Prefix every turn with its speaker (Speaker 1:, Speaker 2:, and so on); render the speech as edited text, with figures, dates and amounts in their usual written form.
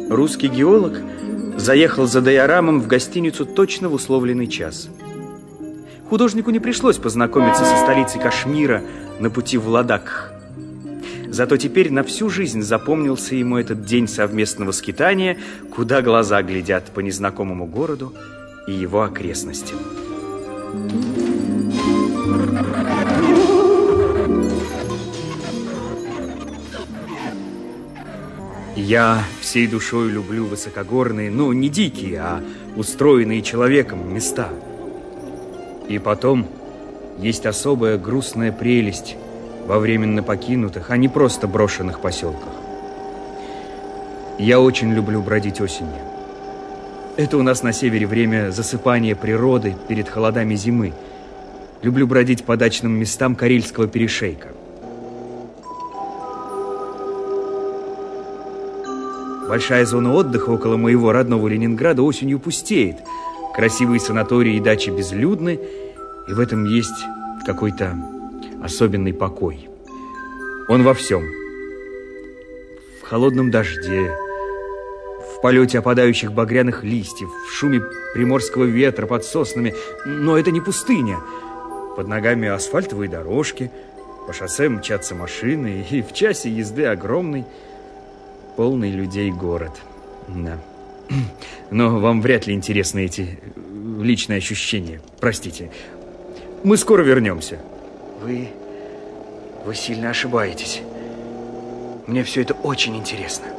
Speaker 1: Русский геолог заехал за дайорамом в гостиницу точно в условленный час. Художнику не пришлось познакомиться со столицей Кашмира на пути в Ладакх. Зато теперь на всю жизнь запомнился ему этот день совместного скитания, куда глаза глядят по незнакомому городу и его окрестностям. Я всей душой люблю высокогорные, ну, не дикие, а устроенные человеком места. И потом есть особая грустная прелесть во временно покинутых, а не просто брошенных поселках. Я очень люблю бродить осенью. Это у нас на севере время засыпания природы перед холодами зимы. Люблю бродить по дачным местам Карельского перешейка. Большая зона отдыха около моего родного Ленинграда осенью пустеет. Красивые санатории и дачи безлюдны, и в этом есть какой-то особенный покой. Он во всем. В холодном дожде, в полете опадающих багряных листьев, в шуме приморского ветра под соснами. Но это не пустыня. Под ногами асфальтовые дорожки, по шоссе мчатся машины, и в часе езды огромный, полный людей город. Да. Но вам вряд ли интересны эти личные ощущения. Простите. Мы скоро вернемся. Вы сильно ошибаетесь. Мне все это очень интересно.